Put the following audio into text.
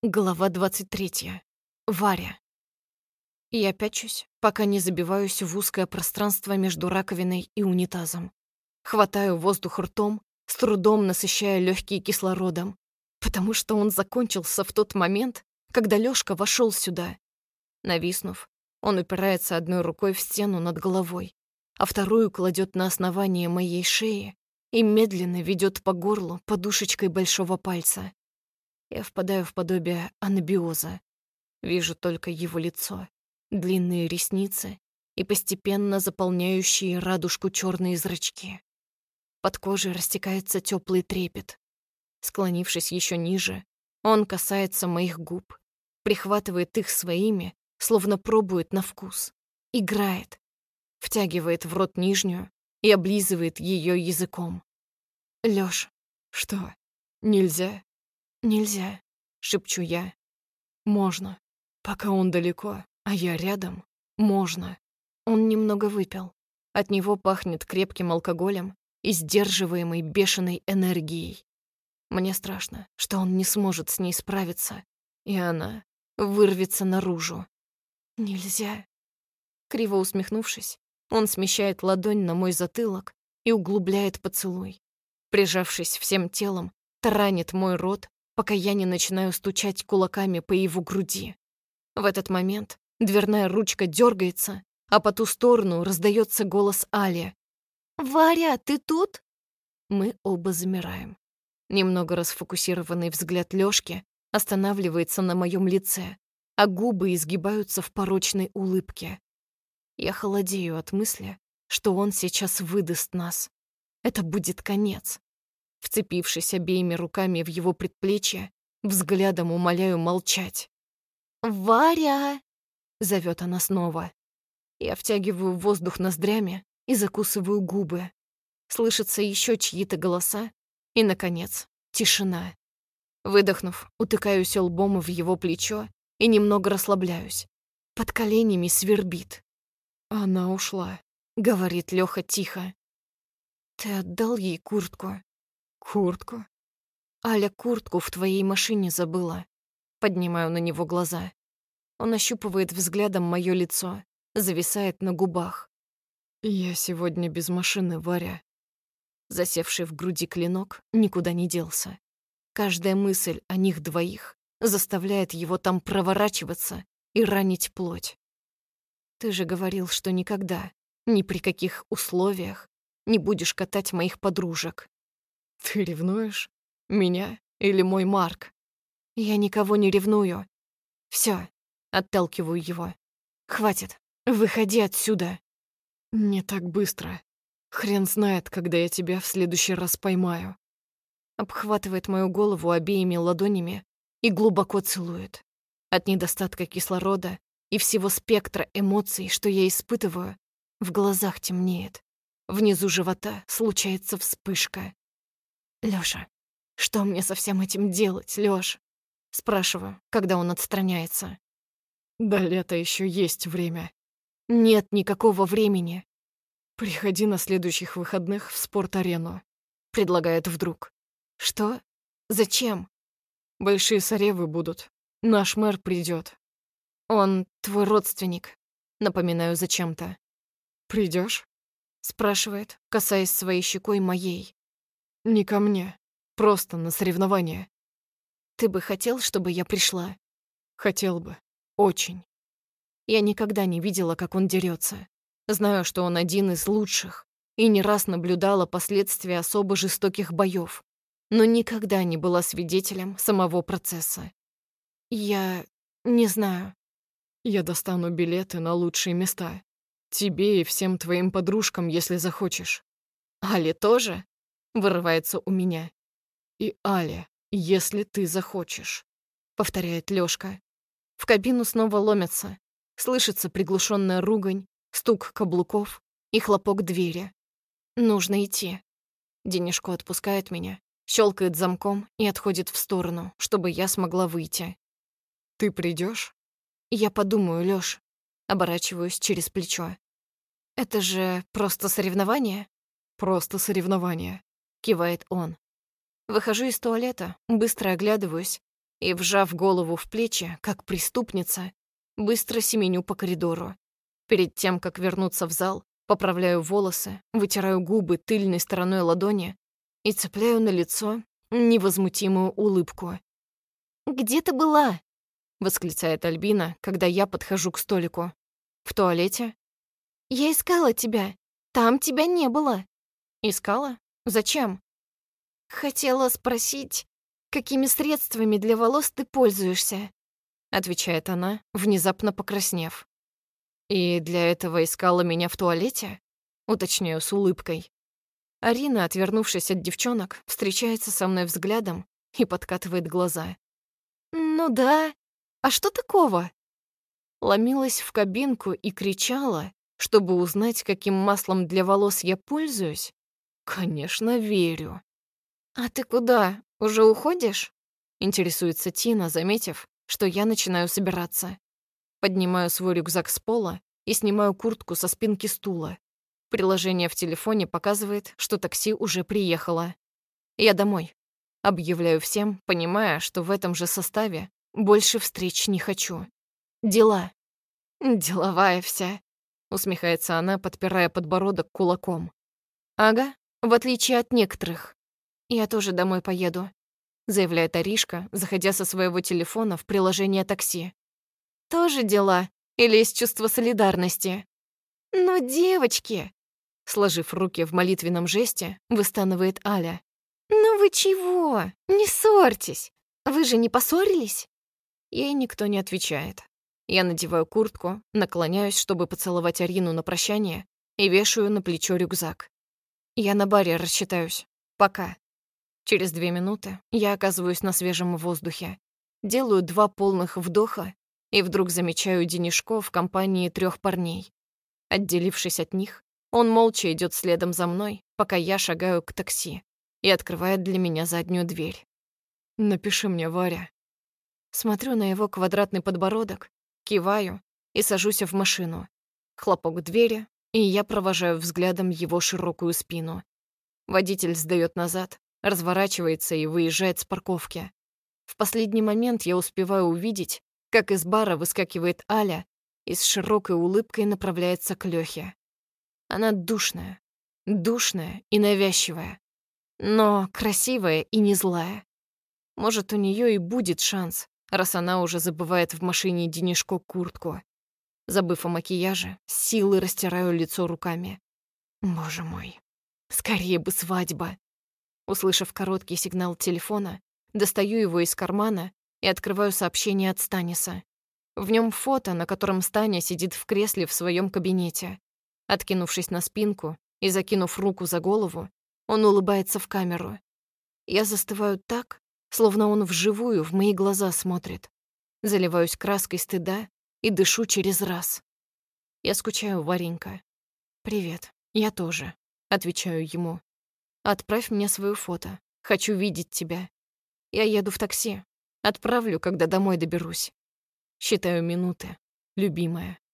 Глава 23. Варя. Я пячусь, пока не забиваюсь в узкое пространство между раковиной и унитазом. Хватаю воздух ртом, с трудом насыщая легкие кислородом, потому что он закончился в тот момент, когда Лёшка вошел сюда. Нависнув, он упирается одной рукой в стену над головой, а вторую кладет на основание моей шеи и медленно ведет по горлу подушечкой большого пальца. Я впадаю в подобие анабиоза. Вижу только его лицо, длинные ресницы и постепенно заполняющие радужку черные зрачки. Под кожей растекается теплый трепет. Склонившись еще ниже, он касается моих губ, прихватывает их своими, словно пробует на вкус, играет, втягивает в рот нижнюю и облизывает ее языком. «Лёш, что, нельзя?» «Нельзя», — шепчу я. «Можно. Пока он далеко, а я рядом, можно». Он немного выпил. От него пахнет крепким алкоголем и сдерживаемой бешеной энергией. Мне страшно, что он не сможет с ней справиться, и она вырвется наружу. «Нельзя». Криво усмехнувшись, он смещает ладонь на мой затылок и углубляет поцелуй. Прижавшись всем телом, таранит мой рот, пока я не начинаю стучать кулаками по его груди. В этот момент дверная ручка дергается, а по ту сторону раздается голос Али. «Варя, ты тут?» Мы оба замираем. Немного расфокусированный взгляд Лёшки останавливается на моем лице, а губы изгибаются в порочной улыбке. Я холодею от мысли, что он сейчас выдаст нас. Это будет конец. Вцепившись обеими руками в его предплечье, взглядом умоляю молчать. «Варя!» — зовет она снова. Я втягиваю воздух ноздрями и закусываю губы. Слышатся еще чьи-то голоса, и, наконец, тишина. Выдохнув, утыкаюсь лбом в его плечо и немного расслабляюсь. Под коленями свербит. «Она ушла», — говорит Лёха тихо. «Ты отдал ей куртку?» «Куртку?» «Аля куртку в твоей машине забыла». Поднимаю на него глаза. Он ощупывает взглядом моё лицо, зависает на губах. «Я сегодня без машины, Варя». Засевший в груди клинок никуда не делся. Каждая мысль о них двоих заставляет его там проворачиваться и ранить плоть. «Ты же говорил, что никогда, ни при каких условиях не будешь катать моих подружек». «Ты ревнуешь? Меня или мой Марк?» «Я никого не ревную. Всё, отталкиваю его. Хватит, выходи отсюда». «Не так быстро. Хрен знает, когда я тебя в следующий раз поймаю». Обхватывает мою голову обеими ладонями и глубоко целует. От недостатка кислорода и всего спектра эмоций, что я испытываю, в глазах темнеет. Внизу живота случается вспышка. «Лёша, что мне со всем этим делать, Лёш?» Спрашиваю, когда он отстраняется. «До лета ещё есть время». «Нет никакого времени». «Приходи на следующих выходных в спорт-арену», — предлагает вдруг. «Что? Зачем?» «Большие соревы будут. Наш мэр придёт». «Он твой родственник», — напоминаю зачем-то. «Придёшь?» — спрашивает, касаясь своей щекой моей. «Не ко мне. Просто на соревнования». «Ты бы хотел, чтобы я пришла?» «Хотел бы. Очень». Я никогда не видела, как он дерется. Знаю, что он один из лучших, и не раз наблюдала последствия особо жестоких боев, но никогда не была свидетелем самого процесса. Я не знаю. Я достану билеты на лучшие места. Тебе и всем твоим подружкам, если захочешь. Але тоже? Вырывается у меня. И Але, если ты захочешь, повторяет Лёшка. В кабину снова ломятся. Слышится приглушенная ругань, стук каблуков и хлопок двери. Нужно идти. Денежко отпускает меня, щелкает замком и отходит в сторону, чтобы я смогла выйти. Ты придешь? Я подумаю, Лёш. Оборачиваюсь через плечо. Это же просто соревнование? Просто соревнование, кивает он. Выхожу из туалета, быстро оглядываюсь и, вжав голову в плечи, как преступница, быстро семеню по коридору. Перед тем, как вернуться в зал, поправляю волосы, вытираю губы тыльной стороной ладони и цепляю на лицо невозмутимую улыбку. «Где ты была?» — восклицает Альбина, когда я подхожу к столику. «В туалете?» «Я искала тебя. Там тебя не было». «Искала? Зачем?» «Хотела спросить, какими средствами для волос ты пользуешься?» — отвечает она, внезапно покраснев. «И для этого искала меня в туалете?» — уточняю с улыбкой. Арина, отвернувшись от девчонок, встречается со мной взглядом и подкатывает глаза. «Ну да. А что такого?» Ломилась в кабинку и кричала, чтобы узнать, каким маслом для волос я пользуюсь? Конечно, верю. «А ты куда? Уже уходишь?» Интересуется Тина, заметив, что я начинаю собираться. Поднимаю свой рюкзак с пола и снимаю куртку со спинки стула. Приложение в телефоне показывает, что такси уже приехало. Я домой. Объявляю всем, понимая, что в этом же составе больше встреч не хочу. Дела. Деловая вся. Усмехается она, подпирая подбородок кулаком. Ага, в отличие от некоторых. Я тоже домой поеду, заявляет Аришка, заходя со своего телефона в приложение такси. Тоже дела? Или из чувства солидарности? Ну, девочки! Сложив руки в молитвенном жесте, выстанывает Аля. «Ну вы чего? Не ссорьтесь! Вы же не поссорились?» Ей никто не отвечает. Я надеваю куртку, наклоняюсь, чтобы поцеловать Арину на прощание, и вешаю на плечо рюкзак. Я на баре рассчитаюсь. Пока. Через 2 минуты я оказываюсь на свежем воздухе. Делаю 2 полных вдоха и вдруг замечаю Денишко в компании 3 парней. Отделившись от них, он молча идет следом за мной, пока я шагаю к такси, и открывает для меня заднюю дверь. «Напиши мне, Варя». Смотрю на его квадратный подбородок, киваю и сажусь в машину. Хлопок двери, и я провожаю взглядом его широкую спину. Водитель сдаёт назад, разворачивается и выезжает с парковки. В последний момент я успеваю увидеть, как из бара выскакивает Аля и с широкой улыбкой направляется к Лёхе. Она душная и навязчивая, но красивая и не злая. Может, у неё и будет шанс, раз она уже забывает в машине Денишко куртку. Забыв о макияже, с силой растираю лицо руками. Боже мой, скорее бы свадьба. Услышав короткий сигнал телефона, достаю его из кармана и открываю сообщение от Станиса. В нем фото, на котором Станя сидит в кресле в своем кабинете. Откинувшись на спинку и закинув руку за голову, он улыбается в камеру. Я застываю так, словно он вживую в мои глаза смотрит. Заливаюсь краской стыда и дышу через раз. Я скучаю, Варенька. «Привет, я тоже», — отвечаю ему. «Отправь мне свое фото. Хочу видеть тебя. Я еду в такси. Отправлю, когда домой доберусь. Считаю минуты, любимая».